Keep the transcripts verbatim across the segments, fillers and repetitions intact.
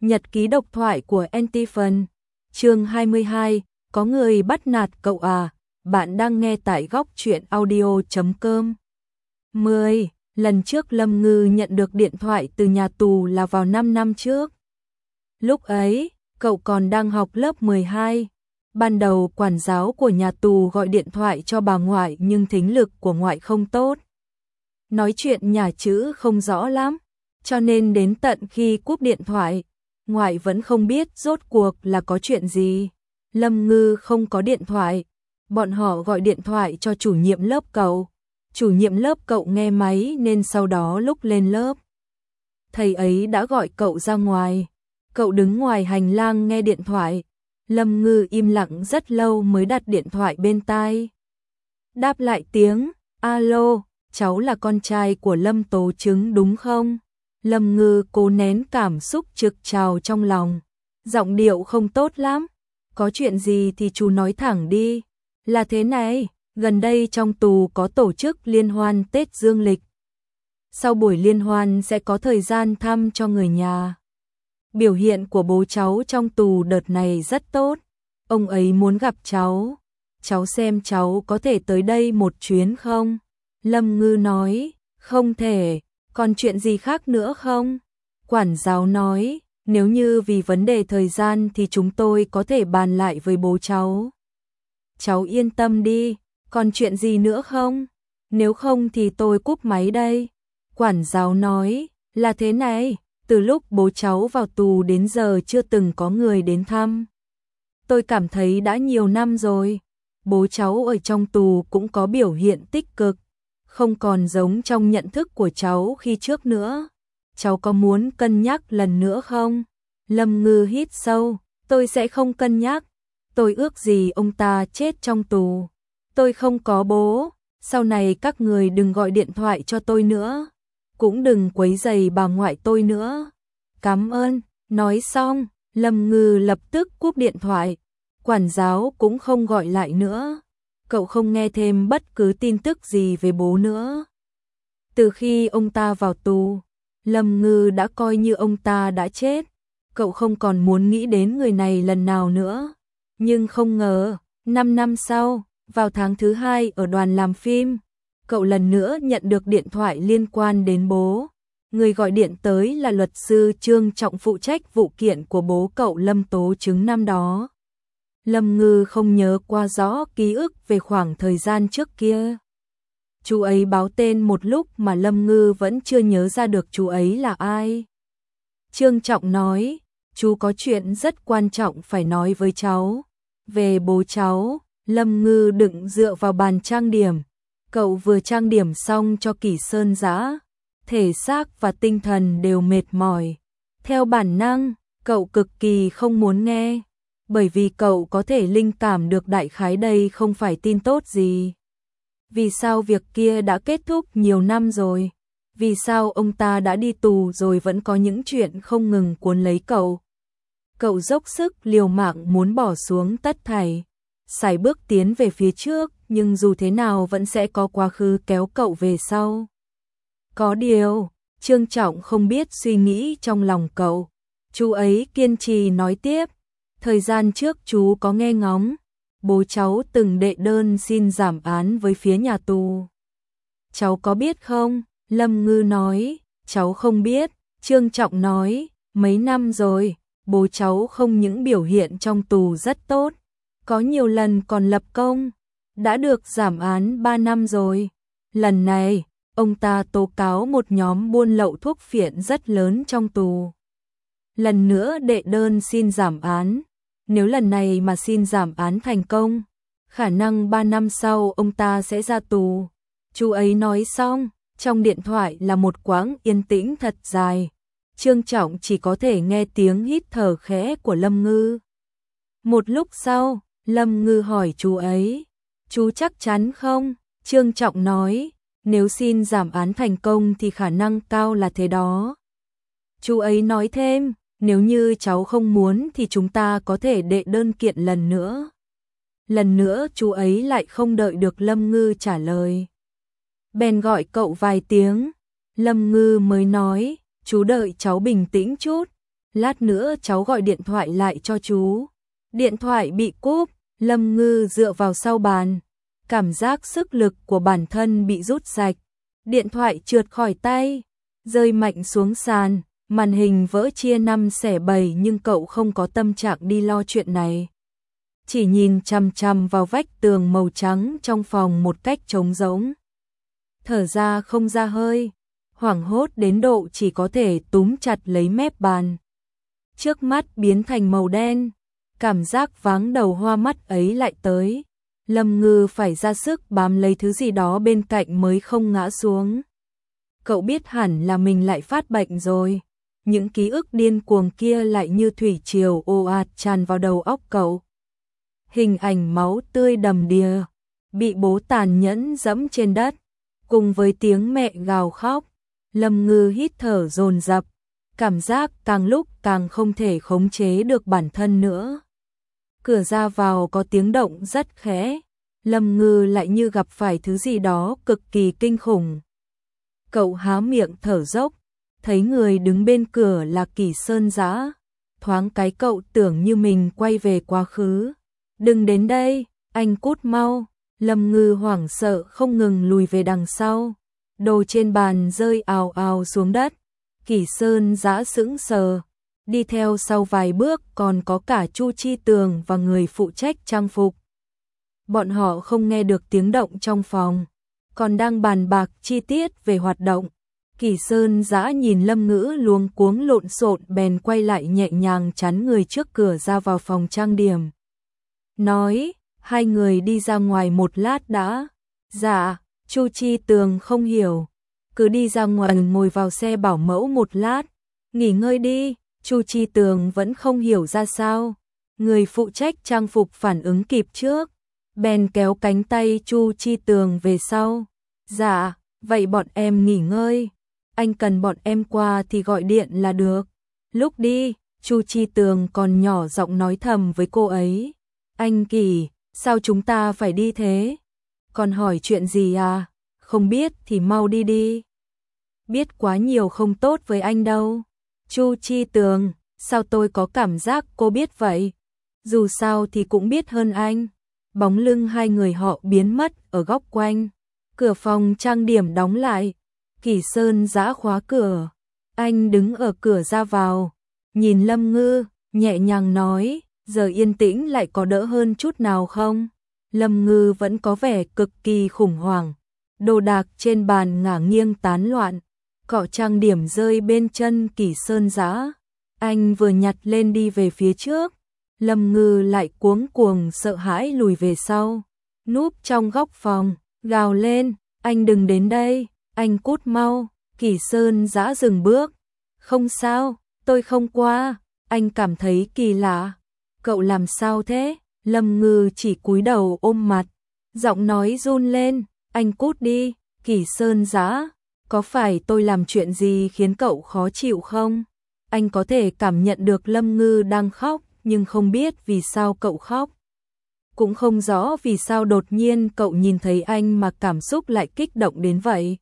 Nhật ký độc thoại của Antiphon, chương hai mươi hai, có người bắt nạt cậu à, bạn đang nghe tại góc truyện audio chấm com. mười. Lần trước Lâm Ngư nhận được điện thoại từ nhà tù là vào năm năm trước. Lúc ấy, cậu còn đang học lớp mười hai. Ban đầu quản giáo của nhà tù gọi điện thoại cho bà ngoại nhưng thính lực của ngoại không tốt. Nói chuyện nhả chữ không rõ lắm, cho nên đến tận khi cúp điện thoại, ngoại vẫn không biết rốt cuộc là có chuyện gì. Lâm Ngư không có điện thoại, bọn họ gọi điện thoại cho chủ nhiệm lớp cậu. Chủ nhiệm lớp cậu nghe máy nên sau đó lúc lên lớp, thầy ấy đã gọi cậu ra ngoài. Cậu đứng ngoài hành lang nghe điện thoại. Lâm Ngư im lặng rất lâu mới đặt điện thoại bên tai. Đáp lại tiếng, alo, cháu là con trai của Lâm Tố Trứng đúng không? Lâm Ngư cố nén cảm xúc trực trào trong lòng. Giọng điệu không tốt lắm. Có chuyện gì thì chú nói thẳng đi. Là thế này, gần đây trong tù có tổ chức liên hoan Tết Dương lịch. Sau buổi liên hoan sẽ có thời gian thăm cho người nhà. Biểu hiện của bố cháu trong tù đợt này rất tốt. Ông ấy muốn gặp cháu. Cháu xem cháu có thể tới đây một chuyến không? Lâm Ngư nói, không thể. Còn chuyện gì khác nữa không? Quản giáo nói, nếu như vì vấn đề thời gian thì chúng tôi có thể bàn lại với bố cháu. Cháu yên tâm đi, còn chuyện gì nữa không? Nếu không thì tôi cúp máy đây. Quản giáo nói, là thế này, từ lúc bố cháu vào tù đến giờ chưa từng có người đến thăm. Tôi cảm thấy đã nhiều năm rồi, bố cháu ở trong tù cũng có biểu hiện tích cực, không còn giống trong nhận thức của cháu khi trước nữa. Cháu có muốn cân nhắc lần nữa không? Lâm Ngư hít sâu, tôi sẽ không cân nhắc. Tôi ước gì ông ta chết trong tù. Tôi không có bố, sau này các người đừng gọi điện thoại cho tôi nữa. Cũng đừng quấy rầy bà ngoại tôi nữa. Cảm ơn, nói xong, Lâm Ngư lập tức cúp điện thoại. Quản giáo cũng không gọi lại nữa. Cậu không nghe thêm bất cứ tin tức gì về bố nữa. Từ khi ông ta vào tù, Lâm Ngư đã coi như ông ta đã chết. Cậu không còn muốn nghĩ đến người này lần nào nữa. Nhưng không ngờ, năm năm sau, vào tháng thứ hai ở đoàn làm phim, cậu lần nữa nhận được điện thoại liên quan đến bố. Người gọi điện tới là luật sư Trương Trọng phụ trách vụ kiện của bố cậu Lâm Tố Trứng năm đó. Lâm Ngư không nhớ qua rõ ký ức về khoảng thời gian trước kia. Chú ấy báo tên một lúc mà Lâm Ngư vẫn chưa nhớ ra được chú ấy là ai. Trương Trọng nói, chú có chuyện rất quan trọng phải nói với cháu. Về bố cháu. Lâm Ngư đựng dựa vào bàn trang điểm. Cậu vừa trang điểm xong cho Kỷ Sơn Dã, thể xác và tinh thần đều mệt mỏi. Theo bản năng, cậu cực kỳ không muốn nghe, bởi vì cậu có thể linh cảm được đại khái đây không phải tin tốt gì. Vì sao việc kia đã kết thúc nhiều năm rồi? Vì sao ông ta đã đi tù rồi vẫn có những chuyện không ngừng cuốn lấy cậu? Cậu dốc sức liều mạng muốn bỏ xuống tất thảy, sải bước tiến về phía trước, nhưng dù thế nào vẫn sẽ có quá khứ kéo cậu về sau. Có điều, Trương Trọng không biết suy nghĩ trong lòng cậu. Chú ấy kiên trì nói tiếp, thời gian trước chú có nghe ngóng, bố cháu từng đệ đơn xin giảm án với phía nhà tù. Cháu có biết không? Lâm Ngư nói, cháu không biết. Trương Trọng nói, mấy năm rồi, bố cháu không những biểu hiện trong tù rất tốt, có nhiều lần còn lập công, đã được giảm án ba năm rồi. Lần này, ông ta tố cáo một nhóm buôn lậu thuốc phiện rất lớn trong tù. Lần nữa đệ đơn xin giảm án. Nếu lần này mà xin giảm án thành công, khả năng ba năm sau ông ta sẽ ra tù. Chú ấy nói xong, trong điện thoại là một quãng yên tĩnh thật dài. Trương Trọng chỉ có thể nghe tiếng hít thở khẽ của Lâm Ngư. Một lúc sau, Lâm Ngư hỏi chú ấy, chú chắc chắn không? Trương Trọng nói, nếu xin giảm án thành công thì khả năng cao là thế đó. Chú ấy nói thêm, nếu như cháu không muốn thì chúng ta có thể đệ đơn kiện lần nữa. Lần nữa chú ấy lại không đợi được Lâm Ngư trả lời. Bèn gọi cậu vài tiếng, Lâm Ngư mới nói, chú đợi cháu bình tĩnh chút. lát nữa cháu gọi điện thoại lại cho chú. Điện thoại bị cúp, Lâm Ngư dựa vào sau bàn, cảm giác sức lực của bản thân bị rút sạch. Điện thoại trượt khỏi tay, rơi mạnh xuống sàn, màn hình vỡ chia năm xẻ bảy nhưng cậu không có tâm trạng đi lo chuyện này. Chỉ nhìn chằm chằm vào vách tường màu trắng trong phòng một cách trống rỗng. Thở ra không ra hơi, hoảng hốt đến độ chỉ có thể túm chặt lấy mép bàn. Trước mắt biến thành màu đen, cảm giác váng đầu hoa mắt ấy lại tới. Lâm Ngư phải ra sức bám lấy thứ gì đó bên cạnh mới không ngã xuống. Cậu biết hẳn là mình lại phát bệnh rồi. Những ký ức điên cuồng kia lại như thủy triều ồ ạt tràn vào đầu óc cậu. Hình ảnh máu tươi đầm đìa, bị bố tàn nhẫn dẫm trên đất, cùng với tiếng mẹ gào khóc. Lâm Ngư hít thở dồn dập, cảm giác càng lúc càng không thể khống chế được bản thân nữa. Cửa ra vào có tiếng động rất khẽ, Lâm Ngư lại như gặp phải thứ gì đó cực kỳ kinh khủng. Cậu há miệng thở dốc, thấy người đứng bên cửa là Kỷ Sơn Dã. Thoáng cái cậu tưởng như mình quay về quá khứ. Đừng đến đây, anh cút mau. Lâm Ngư hoảng sợ không ngừng lùi về đằng sau. Đồ trên bàn rơi ào ào xuống đất. Kỷ Sơn Dã sững sờ. Đi theo sau vài bước còn có cả Chu Chi Tường và người phụ trách trang phục. Bọn họ không nghe được tiếng động trong phòng, còn đang bàn bạc chi tiết về hoạt động. Kỷ Sơn Dã nhìn Lâm Ngữ luống cuống lộn xộn bèn quay lại nhẹ nhàng chắn người trước cửa ra vào phòng trang điểm. Nói, hai người đi ra ngoài một lát đã. Dạ, Chu Chi Tường không hiểu. Cứ đi ra ngoài ngồi vào xe bảo mẫu một lát. Nghỉ ngơi đi, Chu Chi Tường vẫn không hiểu ra sao. Người phụ trách trang phục phản ứng kịp trước, bèn kéo cánh tay Chu Chi Tường về sau. Dạ, vậy bọn em nghỉ ngơi. Anh cần bọn em qua thì gọi điện là được. Lúc đi, Chu Chi Tường còn nhỏ giọng nói thầm với cô ấy. Anh Kỷ, sao chúng ta phải đi thế? Còn hỏi chuyện gì à? Không biết thì mau đi đi. Biết quá nhiều không tốt với anh đâu. Chu Chi Tường, sao tôi có cảm giác cô biết vậy? Dù sao thì cũng biết hơn anh. Bóng lưng hai người họ biến mất ở góc quanh. Cửa phòng trang điểm đóng lại. Kỷ Sơn Dã khóa cửa. Anh đứng ở cửa ra vào, nhìn Lâm Ngư, nhẹ nhàng nói, giờ yên tĩnh lại có đỡ hơn chút nào không? Lâm Ngư vẫn có vẻ cực kỳ khủng hoảng. Đồ đạc trên bàn ngả nghiêng tán loạn. Cọ trang điểm rơi bên chân Kỷ Sơn Dã. Anh vừa nhặt lên đi về phía trước. Lâm Ngư lại cuống cuồng sợ hãi lùi về sau. Núp trong góc phòng, gào lên, anh đừng đến đây, anh cút mau. Kỷ Sơn Dã dừng bước. Không sao, tôi không qua. Anh cảm thấy kỳ lạ. Cậu làm sao thế? Lâm Ngư chỉ cúi đầu ôm mặt. Giọng nói run lên, anh cút đi. Kỷ Sơn Dã, có phải tôi làm chuyện gì khiến cậu khó chịu không? Anh có thể cảm nhận được Lâm Ngư đang khóc, nhưng không biết vì sao cậu khóc. Cũng không rõ vì sao đột nhiên cậu nhìn thấy anh mà cảm xúc lại kích động đến vậy.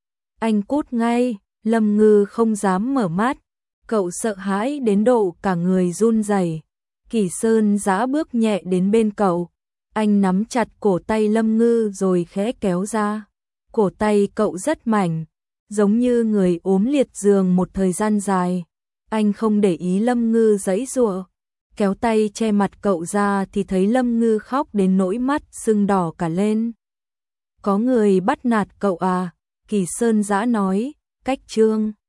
Anh cút ngay, Lâm Ngư không dám mở mắt. Cậu sợ hãi đến độ cả người run rẩy. Kỷ Sơn Dã bước nhẹ đến bên cậu. Anh nắm chặt cổ tay Lâm Ngư rồi khẽ kéo ra. Cổ tay cậu rất mảnh, giống như người ốm liệt giường một thời gian dài. Anh không để ý Lâm Ngư giãy giụa, kéo tay che mặt cậu ra thì thấy Lâm Ngư khóc đến nỗi mắt sưng đỏ cả lên. Có người bắt nạt cậu à? Kỷ Sơn Dã nói, cách trương.